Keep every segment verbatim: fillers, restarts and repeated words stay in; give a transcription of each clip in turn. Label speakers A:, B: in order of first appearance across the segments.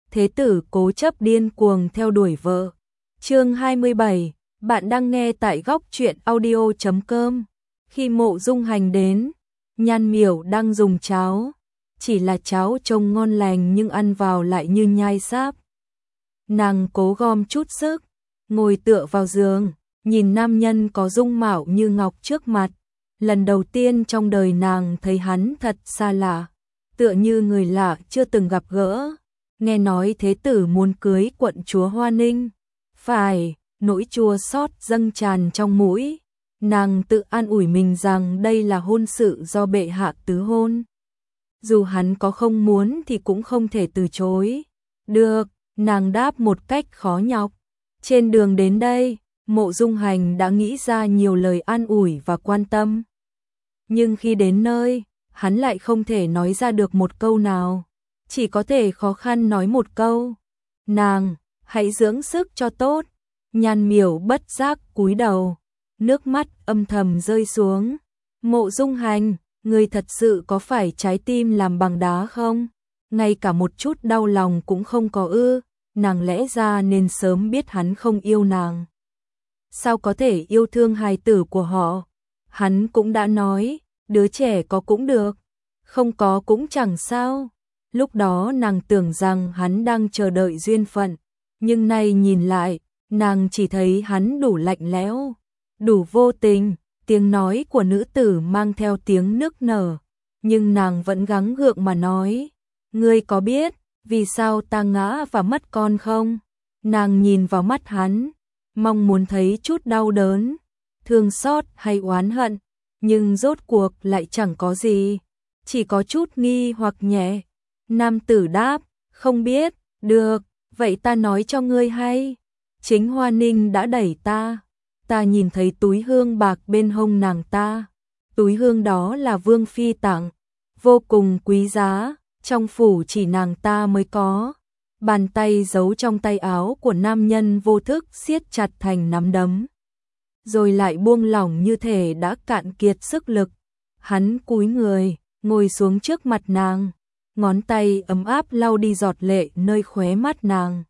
A: thế tử cố chấp điên cuồng theo đuổi vợ. Chương hai mươi bảy, bạn đang nghe tại góc truyện audio chấm com. Khi Mộ Dung Hành đến, Nhan Miểu đang dùng cháo, chỉ là cháo trông ngon lành nhưng ăn vào lại như nhai sáp. Nàng cố gom chút sức, ngồi tựa vào giường, nhìn nam nhân có dung mạo như ngọc trước mặt. Lần đầu tiên trong đời nàng thấy hắn thật xa lạ, tựa như người lạ chưa từng gặp gỡ. Nghe nói thế tử muốn cưới quận chúa Hoa Ninh. Phải, nỗi chua xót dâng tràn trong mũi. Nàng tự an ủi mình rằng đây là hôn sự do bệ hạ tứ hôn. Dù hắn có không muốn thì cũng không thể từ chối. Được, nàng đáp một cách khó nhọc. Trên đường đến đây, Mộ Dung Hành đã nghĩ ra nhiều lời an ủi và quan tâm. Nhưng khi đến nơi, hắn lại không thể nói ra được một câu nào. Chỉ có thể khó khăn nói một câu. Nàng, hãy dưỡng sức cho tốt. Nhan Miểu bất giác cúi đầu, nước mắt âm thầm rơi xuống. Mộ Dung Hành, người thật sự có phải trái tim làm bằng đá không? Ngay cả một chút đau lòng cũng không có ư? Nàng lẽ ra nên sớm biết hắn không yêu nàng. Sao có thể yêu thương hài tử của họ? Hắn cũng đã nói, đứa trẻ có cũng được, không có cũng chẳng sao. Lúc đó nàng tưởng rằng hắn đang chờ đợi duyên phận, nhưng nay nhìn lại, nàng chỉ thấy hắn đủ lạnh lẽo, đủ vô tình. Tiếng nói của nữ tử mang theo tiếng nức nở, nhưng nàng vẫn gắng gượng mà nói, ngươi có biết vì sao ta ngã và mất con không? Nàng nhìn vào mắt hắn, mong muốn thấy chút đau đớn, thương xót hay oán hận, nhưng rốt cuộc lại chẳng có gì, chỉ có chút nghi hoặc nhẹ. Nam tử đáp, không biết. Được, vậy ta nói cho ngươi hay. Chính Hoa Ninh đã đẩy ta. Ta nhìn thấy túi hương bạc bên hông nàng ta. Túi hương đó là Vương Phi tặng, vô cùng quý giá, trong phủ chỉ nàng ta mới có. Bàn tay giấu trong tay áo của nam nhân vô thức siết chặt thành nắm đấm, rồi lại buông lỏng như thể đã cạn kiệt sức lực. Hắn cúi người, ngồi xuống trước mặt nàng, ngón tay ấm áp lau đi giọt lệ nơi khóe mắt nàng.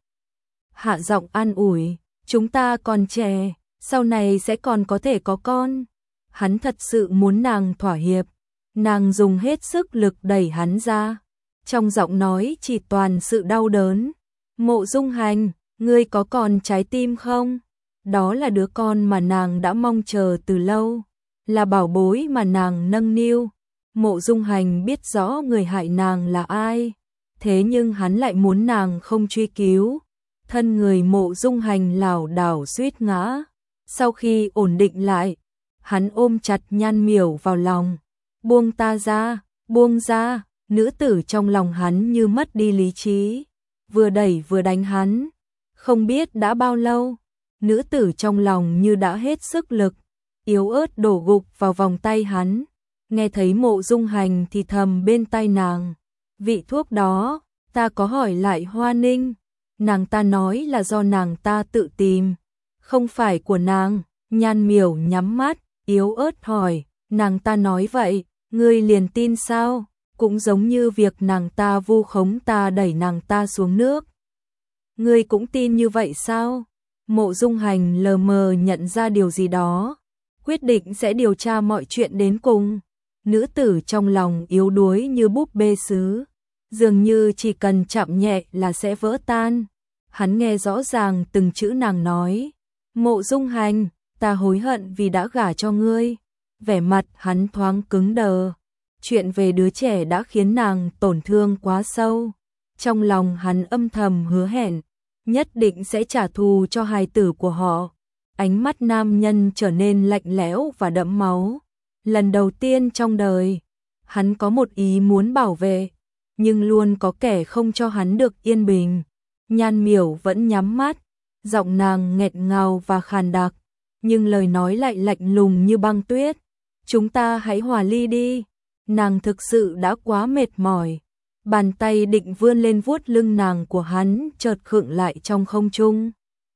A: Hạ giọng an ủi, chúng ta còn trẻ, sau này sẽ còn có thể có con. Hắn thật sự muốn nàng thỏa hiệp. Nàng dùng hết sức lực đẩy hắn ra, trong giọng nói chỉ toàn sự đau đớn. Mộ Dung Hành, ngươi có còn trái tim không? Đó là đứa con mà nàng đã mong chờ từ lâu, là bảo bối mà nàng nâng niu. Mộ Dung Hành biết rõ người hại nàng là ai, thế nhưng hắn lại muốn nàng không truy cứu. Thân người Mộ Dung Hành lảo đảo suýt ngã. Sau khi ổn định lại, hắn ôm chặt Nhan Miểu vào lòng. Buông ta ra, buông ra. Nữ tử trong lòng hắn như mất đi lý trí, vừa đẩy vừa đánh hắn. Không biết đã bao lâu, nữ tử trong lòng như đã hết sức lực, yếu ớt đổ gục vào vòng tay hắn. Nghe thấy Mộ Dung Hành thì thầm bên tai nàng, vị thuốc đó, ta có hỏi lại Hoa Ninh, nàng ta nói là do nàng ta tự tìm, không phải của nàng. Nhan Miểu nhắm mắt, yếu ớt hỏi, nàng ta nói vậy, ngươi liền tin sao? Cũng giống như việc nàng ta vu khống ta đẩy nàng ta xuống nước. Ngươi cũng tin như vậy sao? Mộ Dung Hành lờ mờ nhận ra điều gì đó, quyết định sẽ điều tra mọi chuyện đến cùng. Nữ tử trong lòng yếu đuối như búp bê sứ, dường như chỉ cần chạm nhẹ là sẽ vỡ tan. Hắn nghe rõ ràng từng chữ nàng nói. Mộ Dung Hành, ta hối hận vì đã gả cho ngươi. Vẻ mặt hắn thoáng cứng đờ. Chuyện về đứa trẻ đã khiến nàng tổn thương quá sâu. Trong lòng hắn âm thầm hứa hẹn, nhất định sẽ trả thù cho hài tử của họ. Ánh mắt nam nhân trở nên lạnh lẽo và đẫm máu. Lần đầu tiên trong đời, hắn có một ý muốn bảo vệ, nhưng luôn có kẻ không cho hắn được yên bình. Nhan Miểu vẫn nhắm mắt, giọng nàng nghẹt ngào và khàn đặc, nhưng lời nói lại lạnh lùng như băng tuyết. Chúng ta hãy hòa ly đi. Nàng thực sự đã quá mệt mỏi. Bàn tay định vươn lên vuốt lưng nàng của hắn chợt khựng lại trong không trung.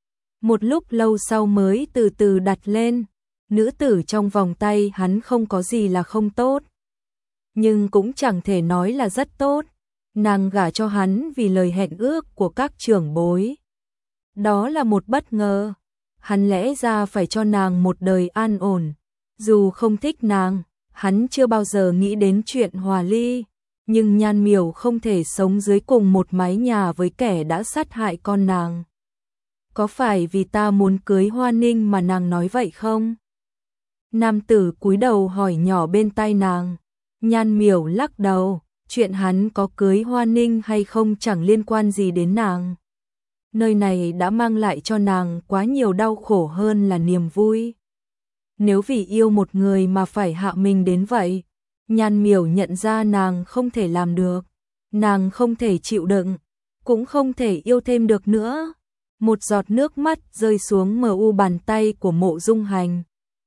A: Một lúc lâu sau mới từ từ đặt lên. Nữ tử trong vòng tay hắn không có gì là không tốt, nhưng cũng chẳng thể nói là rất tốt. nàng gả cho hắn vì lời hẹn ước của các trưởng bối. Đó là một bất ngờ, hắn lẽ ra phải cho nàng một đời an ổn, dù không thích nàng, hắn chưa bao giờ nghĩ đến chuyện hòa ly, nhưng Nhan Miểu không thể sống dưới cùng một mái nhà với kẻ đã sát hại con nàng. Có phải vì ta muốn cưới Hoa Ninh mà nàng nói vậy không? Nam tử cúi đầu hỏi nhỏ bên tai nàng. Nhan Miểu lắc đầu, chuyện hắn có cưới Hoa Ninh hay không chẳng liên quan gì đến nàng. Nơi này đã mang lại cho nàng quá nhiều đau khổ hơn là niềm vui. Nếu vì yêu một người mà phải hạ mình đến vậy, Nhan Miểu nhận ra nàng không thể làm được, nàng không thể chịu đựng, cũng không thể yêu thêm được nữa. Một giọt nước mắt rơi xuống mờ u bàn tay của Mộ Dung Hành.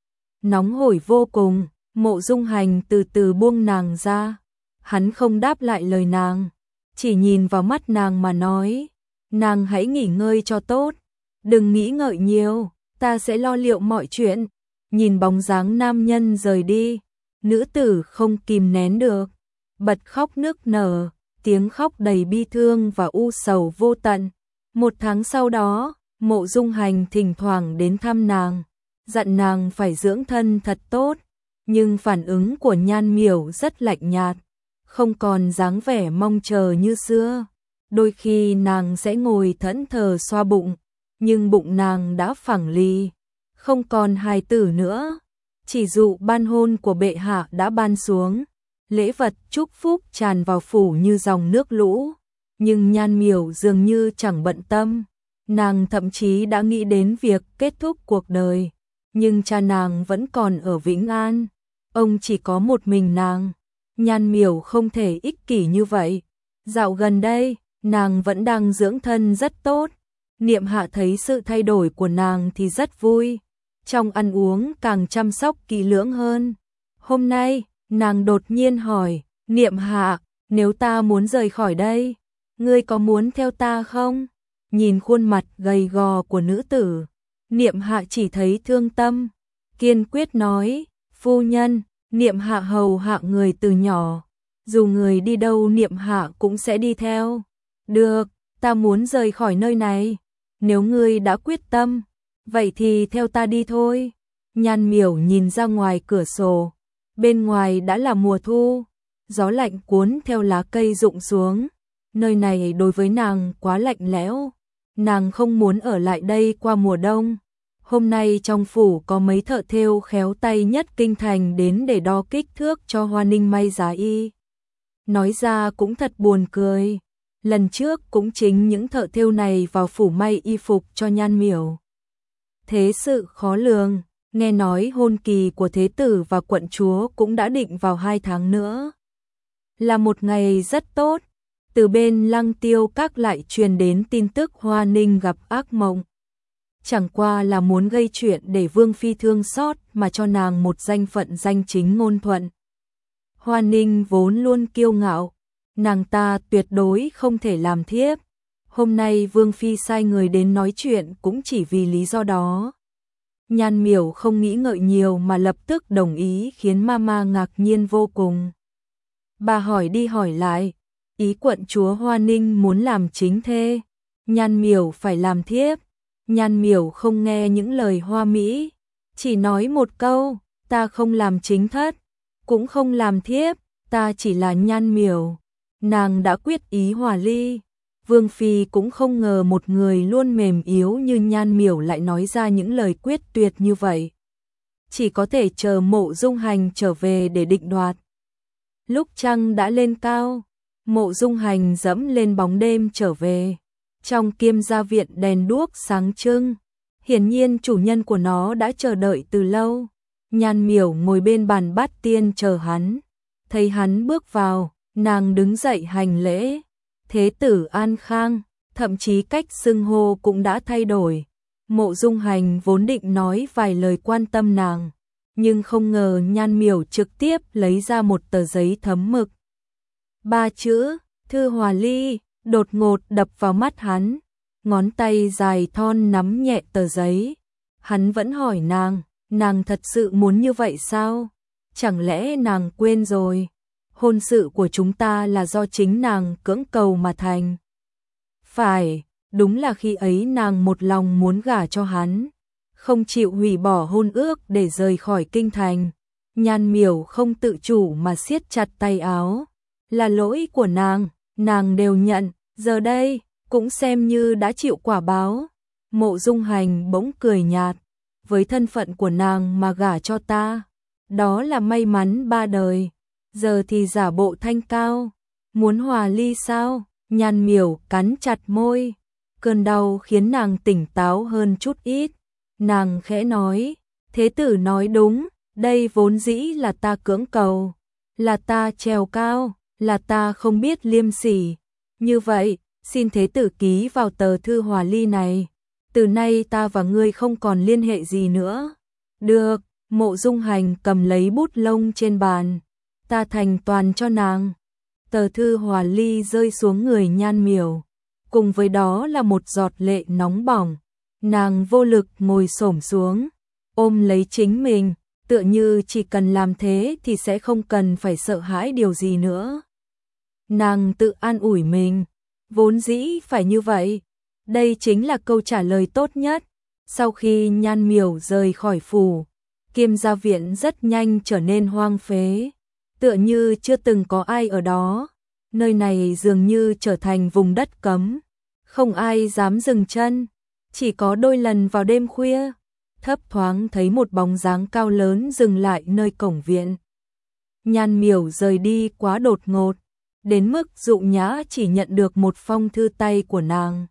A: Nóng hổi vô cùng, Mộ Dung Hành từ từ buông nàng ra. Hắn không đáp lại lời nàng, chỉ nhìn vào mắt nàng mà nói, nàng hãy nghỉ ngơi cho tốt, đừng nghĩ ngợi nhiều, ta sẽ lo liệu mọi chuyện. Nhìn bóng dáng nam nhân rời đi, nữ tử không kìm nén được, bật khóc nức nở, tiếng khóc đầy bi thương và u sầu vô tận. Một tháng sau đó, Mộ Dung Hành thỉnh thoảng đến thăm nàng, dặn nàng phải dưỡng thân thật tốt, nhưng phản ứng của Nhan Miểu rất lạnh nhạt, không còn dáng vẻ mong chờ như xưa. Đôi khi nàng sẽ ngồi thẫn thờ xoa bụng, nhưng bụng nàng đã phẳng lì, không còn hài tử nữa. Chỉ dụ ban hôn của bệ hạ đã ban xuống, lễ vật chúc phúc tràn vào phủ như dòng nước lũ, nhưng Nhan Miểu dường như chẳng bận tâm. Nàng thậm chí đã nghĩ đến việc kết thúc cuộc đời, nhưng cha nàng vẫn còn ở Vĩnh An, ông chỉ có một mình nàng. Nhan Miểu không thể ích kỷ như vậy. Dạo gần đây, nàng vẫn đang dưỡng thân rất tốt. Niệm Hạ thấy sự thay đổi của nàng thì rất vui, trong ăn uống càng chăm sóc kỹ lưỡng hơn. Hôm nay, nàng đột nhiên hỏi, Niệm Hạ, nếu ta muốn rời khỏi đây, ngươi có muốn theo ta không? Nhìn khuôn mặt gầy gò của nữ tử, Niệm Hạ chỉ thấy thương tâm, kiên quyết nói, phu nhân, Niệm Hạ hầu hạ người từ nhỏ, dù người đi đâu Niệm Hạ cũng sẽ đi theo. Được, ta muốn rời khỏi nơi này, nếu ngươi đã quyết tâm, vậy thì theo ta đi thôi. Nhan Miểu nhìn ra ngoài cửa sổ, bên ngoài đã là mùa thu, gió lạnh cuốn theo lá cây rụng xuống, nơi này đối với nàng quá lạnh lẽo, nàng không muốn ở lại đây qua mùa đông. Hôm nay trong phủ có mấy thợ thêu khéo tay nhất kinh thành đến để đo kích thước cho Hoa Ninh may giá y. Nói ra cũng thật buồn cười, lần trước cũng chính những thợ thêu này vào phủ may y phục cho Nhan Miểu. Thế sự khó lường, nghe nói hôn kỳ của thế tử và quận chúa cũng đã định vào hai tháng nữa. Là một ngày rất tốt, từ bên Lăng Tiêu Các lại truyền đến tin tức Hoa Ninh gặp ác mộng. Chẳng qua là muốn gây chuyện để Vương Phi thương xót mà cho nàng một danh phận danh chính ngôn thuận. Hoa Ninh vốn luôn kiêu ngạo, nàng ta tuyệt đối không thể làm thiếp. Hôm nay Vương Phi sai người đến nói chuyện cũng chỉ vì lý do đó. Nhan Miểu không nghĩ ngợi nhiều mà lập tức đồng ý, khiến Mama ngạc nhiên vô cùng. Bà hỏi đi hỏi lại, ý quận chúa Hoa Ninh muốn làm chính thê, Nhan Miểu phải làm thiếp. Nhan Miểu không nghe những lời hoa mỹ, chỉ nói một câu, ta không làm chính thất, cũng không làm thiếp, ta chỉ là Nhan Miểu. Nàng đã quyết ý hòa ly. Vương Phi cũng không ngờ một người luôn mềm yếu như Nhan Miểu lại nói ra những lời quyết tuyệt như vậy. Chỉ có thể chờ Mộ Dung Hành trở về để định đoạt. Lúc trăng đã lên cao, Mộ Dung Hành dẫm lên bóng đêm trở về. Trong Kiêm gia viện đèn đuốc sáng trưng, hiển nhiên chủ nhân của nó đã chờ đợi từ lâu. Nhan Miểu ngồi bên bàn bát tiên chờ hắn, thấy hắn bước vào, nàng đứng dậy hành lễ. Thế tử An Khang, thậm chí cách xưng hô cũng đã thay đổi. Mộ Dung Hành vốn định nói vài lời quan tâm nàng, nhưng không ngờ Nhan Miểu trực tiếp lấy ra một tờ giấy thấm mực. Ba chữ, thư hòa ly, đột ngột đập vào mắt hắn, ngón tay dài thon nắm nhẹ tờ giấy. Hắn vẫn hỏi nàng, nàng thật sự muốn như vậy sao? Chẳng lẽ nàng quên rồi? hôn sự của chúng ta là do chính nàng cưỡng cầu mà thành. Phải, đúng là khi ấy nàng một lòng muốn gả cho hắn, không chịu hủy bỏ hôn ước để rời khỏi kinh thành. Nhan Miểu không tự chủ mà siết chặt tay áo. Là lỗi của nàng, nàng đều nhận, giờ đây cũng xem như đã chịu quả báo. Mộ Dung Hành bỗng cười nhạt, với thân phận của nàng mà gả cho ta, đó là may mắn ba đời. Giờ thì giả bộ thanh cao, muốn hòa ly sao? Nhan Miểu cắn chặt môi, cơn đau khiến nàng tỉnh táo hơn chút ít. Nàng khẽ nói, thế tử nói đúng, đây vốn dĩ là ta cưỡng cầu, là ta trèo cao, là ta không biết liêm sỉ. Như vậy, xin thế tử ký vào tờ thư hòa ly này, từ nay ta và ngươi không còn liên hệ gì nữa. Được, Mộ Dung Hành cầm lấy bút lông trên bàn, ta thành toàn cho nàng. Tờ thư hòa ly rơi xuống người Nhan Miểu, cùng với đó là một giọt lệ nóng bỏng. Nàng vô lực ngồi xổm xuống, ôm lấy chính mình, tựa như chỉ cần làm thế thì sẽ không cần phải sợ hãi điều gì nữa. Nàng tự an ủi mình, vốn dĩ phải như vậy, đây chính là câu trả lời tốt nhất. Sau khi Nhan Miểu rời khỏi phủ, Kiêm gia viện rất nhanh trở nên hoang phế, tựa như chưa từng có ai ở đó. Nơi này dường như trở thành vùng đất cấm, không ai dám dừng chân. Chỉ có đôi lần vào đêm khuya, thấp thoáng thấy một bóng dáng cao lớn dừng lại nơi cổng viện. Nhan Miểu rời đi quá đột ngột, đến mức Dụ Nhã chỉ nhận được một phong thư tay của nàng,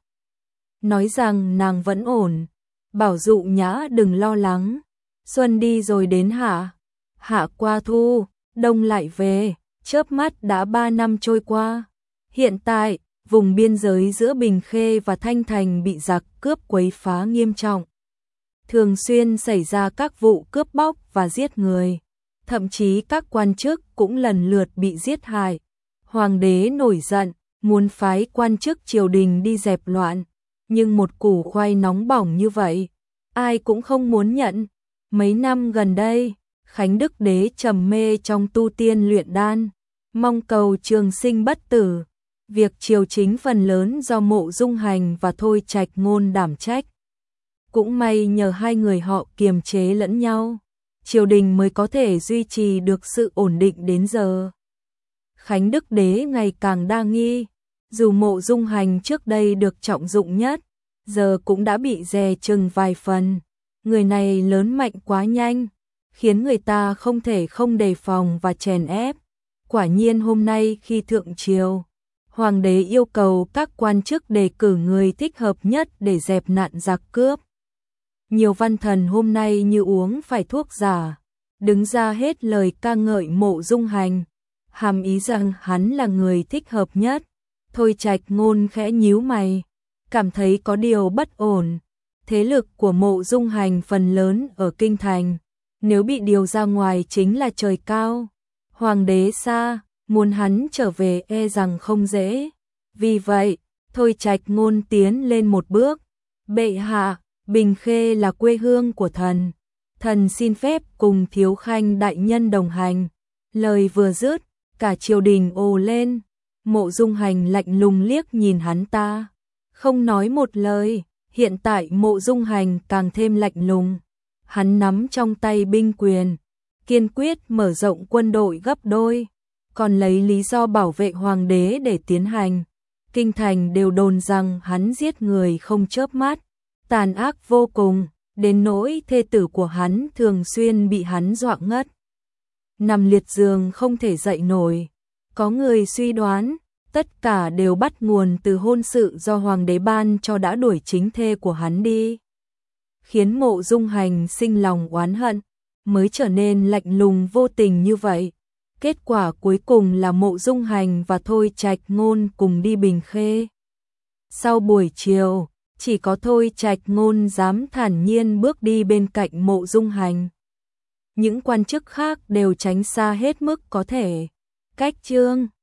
A: nói rằng nàng vẫn ổn, bảo Dụ Nhã đừng lo lắng. Xuân đi rồi đến hạ, hạ qua thu, đông lại về, chớp mắt đã ba năm trôi qua. Hiện tại, vùng biên giới giữa Bình Khê và Thanh Thành bị giặc cướp quấy phá nghiêm trọng. Thường xuyên xảy ra các vụ cướp bóc và giết người, thậm chí các quan chức cũng lần lượt bị giết hại. Hoàng đế nổi giận, muốn phái quan chức triều đình đi dẹp loạn, nhưng một củ khoai nóng bỏng như vậy, ai cũng không muốn nhận. Mấy năm gần đây, Khánh Đức đế trầm mê trong tu tiên luyện đan, mong cầu trường sinh bất tử. Việc triều chính phần lớn do Mộ Dung Hành và Thôi Trạch Ngôn đảm trách. Cũng may nhờ hai người họ kiềm chế lẫn nhau, triều đình mới có thể duy trì được sự ổn định đến giờ. Khánh Đức đế ngày càng đa nghi, dù Mộ Dung Hành trước đây được trọng dụng nhất, giờ cũng đã bị dè chừng vài phần. Người này lớn mạnh quá nhanh, khiến người ta không thể không đề phòng và chèn ép. Quả nhiên hôm nay khi thượng triều, Hoàng đế yêu cầu các quan chức đề cử người thích hợp nhất để dẹp nạn giặc cướp. Nhiều văn thần hôm nay như uống phải thuốc giả, đứng ra hết lời ca ngợi Mộ Dung Hành, hàm ý rằng hắn là người thích hợp nhất. Thôi Trạch Ngôn khẽ nhíu mày, cảm thấy có điều bất ổn. Thế lực của Mộ Dung Hành phần lớn ở kinh thành, nếu bị điều ra ngoài chính là trời cao. Hoàng đế xa, muốn hắn trở về e rằng không dễ. Vì vậy, Thôi Trạch Ngôn tiến lên một bước. Bệ hạ, Bình Khê là quê hương của thần. Thần xin phép cùng Thiếu Khanh đại nhân đồng hành. Lời vừa dứt, cả triều đình ồ lên. Mộ Dung Hành lạnh lùng liếc nhìn hắn ta, không nói một lời. Hiện tại Mộ Dung Hành càng thêm lạnh lùng. Hắn nắm trong tay binh quyền, kiên quyết mở rộng quân đội gấp đôi, còn lấy lý do bảo vệ hoàng đế để tiến hành. Kinh thành đều đồn rằng hắn giết người không chớp mắt, tàn ác vô cùng, đến nỗi thê tử của hắn thường xuyên bị hắn dọa ngất, nằm liệt giường không thể dậy nổi. Có người suy đoán, tất cả đều bắt nguồn từ hôn sự do hoàng đế ban cho đã đuổi chính thê của hắn đi, khiến Mộ Dung Hành sinh lòng oán hận, mới trở nên lạnh lùng vô tình như vậy. Kết quả cuối cùng là Mộ Dung Hành và Thôi Trạch Ngôn cùng đi Bình Khê. Sau buổi chiều, chỉ có Thôi Trạch Ngôn dám thản nhiên bước đi bên cạnh Mộ Dung Hành. Những quan chức khác đều tránh xa hết mức có thể. Cách chương